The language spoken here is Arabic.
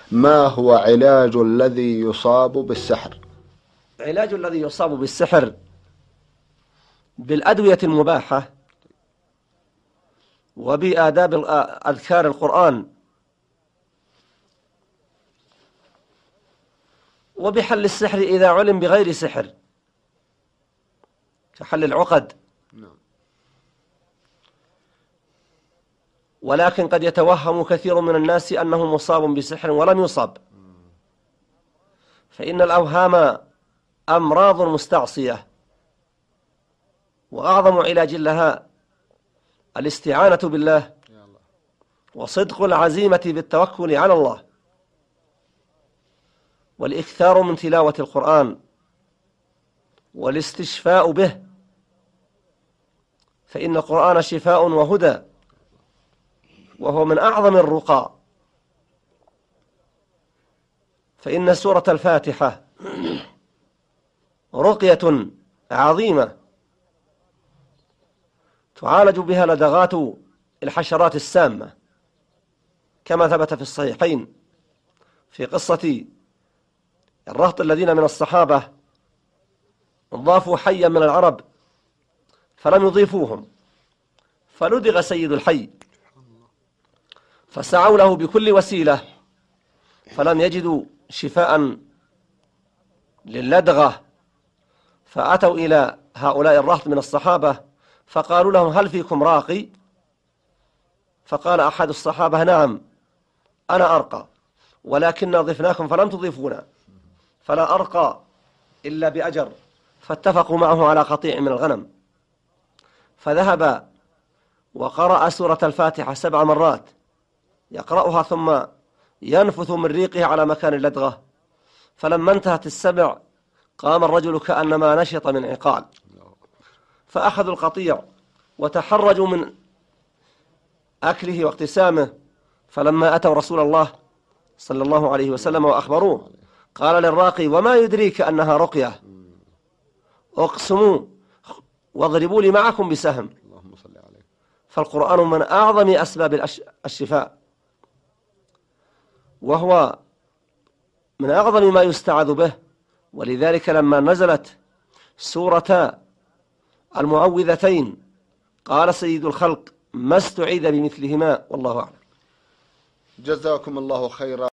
ما هو علاج الذي يصاب بالسحر؟ علاج الذي يصاب بالسحر بالأدوية المباحة وبآداب أذكار القرآن وبحل السحر إذا علم بغير سحر كحل العقد. ولكن قد يتوهم كثير من الناس أنه مصاب بسحر ولم يصاب، فإن الأوهام أمراض مستعصية، وأعظم علاج لها الاستعانة بالله وصدق العزيمة بالتوكل على الله والإكثار من تلاوة القرآن والاستشفاء به، فإن القرآن شفاء وهدى، وهو من أعظم الرقى. فإن سورة الفاتحة رقية عظيمة تعالج بها لدغات الحشرات السامة، كما ثبت في الصحيحين في قصة الرهط الذين من الصحابة ضافوا حيا من العرب فلم يضيفوهم، فلدغ سيد الحي فسعوا له بكل وسيلة فلم يجدوا شفاء للدغة، فأتوا إلى هؤلاء الرهط من الصحابة فقالوا لهم: هل فيكم راقي؟ فقال أحد الصحابة: نعم أنا أرقى، ولكن ضفناكم فلم تضيفونا، فلا أرقى إلا بأجر. فاتفقوا معه على قطيع من الغنم، فذهب وقرأ سورة الفاتحة 7 مرات يقرأها ثم ينفث من ريقه على مكان اللدغة، فلما انتهت 7 قام الرجل كأنما نشط من عقال، فأخذوا القطيع وتحرجوا من أكله واقتسامه، فلما أتوا رسول الله صلى الله عليه وسلم وأخبروه قال للراقي: وما يدريك أنها رقية؟ اقسموا واضربوا لي معكم بسهم. فالقرآن من أعظم أسباب الشفاء، وهو من أعظم ما يستعاذ به، ولذلك لما نزلت سورة المعوذتين قال سيد الخلق: ما استعيذ بمثلهما، والله أعلم. جزاكم الله خيرا.